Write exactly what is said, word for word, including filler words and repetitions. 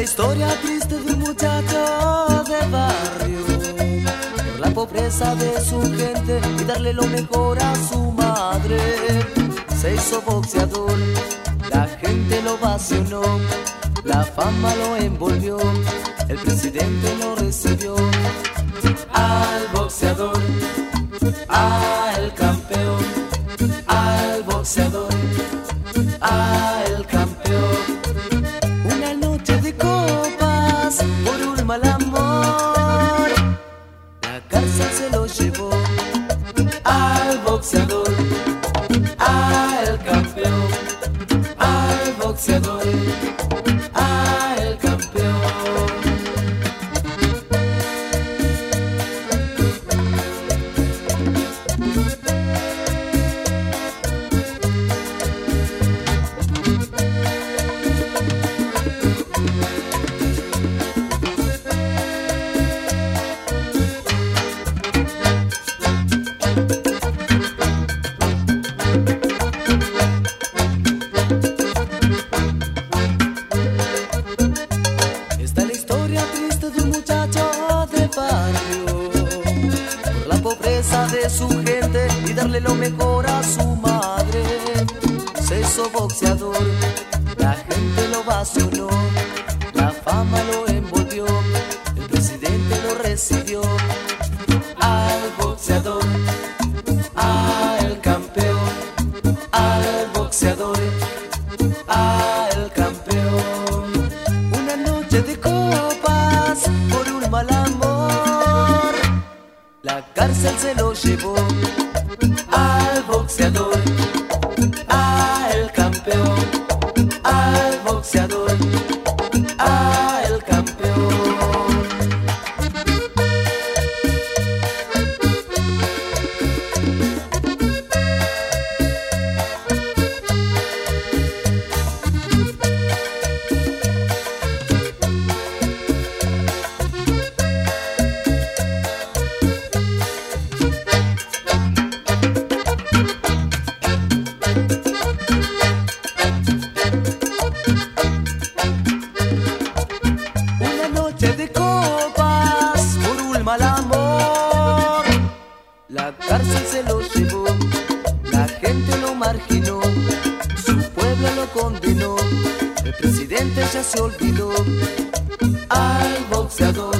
historia triste de un muchacho de barrio, por la pobreza de su gente y darle lo mejor a su madre. Se hizo boxeador, la gente lo vacionó, la fama lo envolvió, el presidente lo recibió. Al boxeador, al campeón, al boxeador, al campeón. Una noche de copas por un mal amor, la cárcel se lo llevó. Al boxeador, al campeón, al boxeador, al campeón. De su gente y darle lo mejor a su madre. Se hizo boxeador, la gente lo vacionó, la fama lo envolvió, el presidente lo recibió. Al boxeador, al campeón, al boxeador, al campeón. Una noche de copas por un mal amor, la cárcel se lo llevó. Al boxeador, al campeón, al boxeador, al campeón. De copas por un mal amor, la cárcel se lo llevó, la gente lo marginó, su pueblo lo condenó, el presidente ya se olvidó. Al boxeador,